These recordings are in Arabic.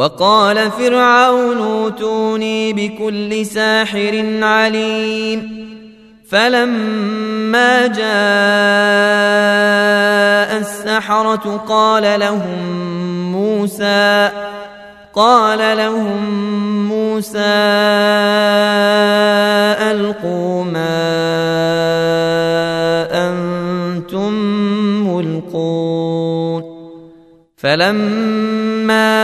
وقال فرعون اوتوني بكل ساحر عليم فلما جاء السحرة قال لهم موسى ألقوا ما أنتم ملقون فلما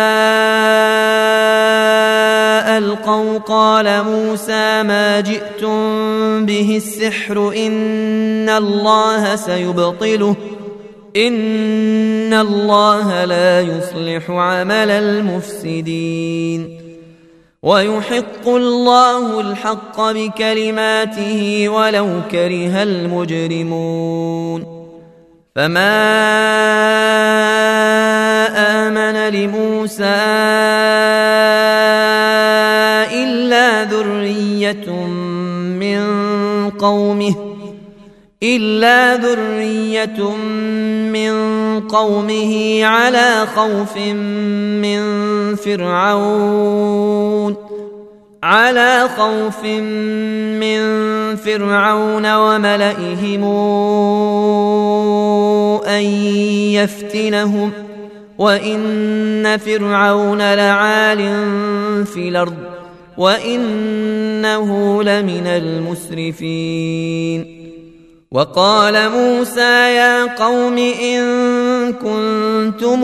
ألقوا قال موسى ما جئتم به السحر إن الله سيبطله إن الله لا يصلح عمل المفسدين ويحق الله الحق بكلماته ولو كره المجرمون فما آمن لموسى إلا ذرية من قومه على خوف من فرعون وملئهم أن يفتنهم وإن فرعون لعال في الأرض وإنه لمن المسرفين وقال موسى يا قوم إن كنتم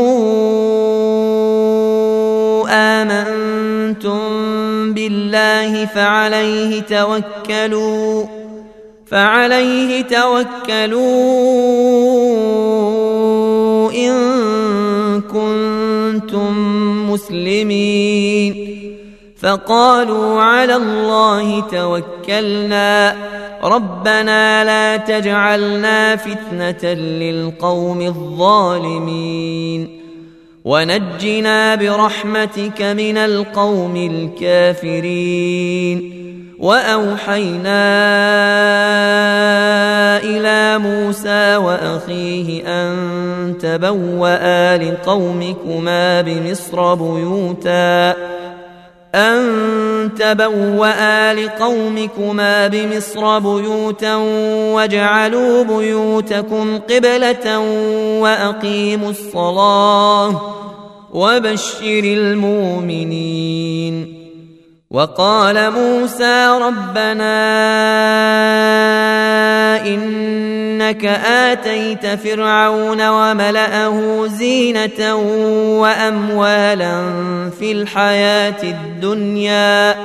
آمنتم بالله فعليه توكلوا إن كنتم مسلمين فقالوا على الله توكلنا ربنا لا تجعلنا فتنة للقوم الظالمين ونجنا برحمتك من القوم الكافرين وأوحينا إلى موسى وأخيه أن تبوأ لقومكما بمصر بيوتا واجعلوا بيوتكم قبلة وأقيموا الصلاة وبشر المؤمنين وقال موسى ربنا إنك آتيت فرعون وملأه زينة وأموالا في الحياة الدنيا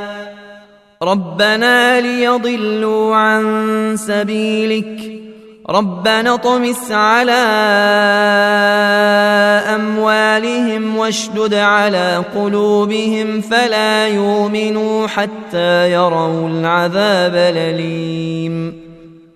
ربنا ليضلوا عن سبيلك ربنا اطمس على أموالهم واشدد على قلوبهم فلا يؤمنوا حتى يروا العذاب الأليم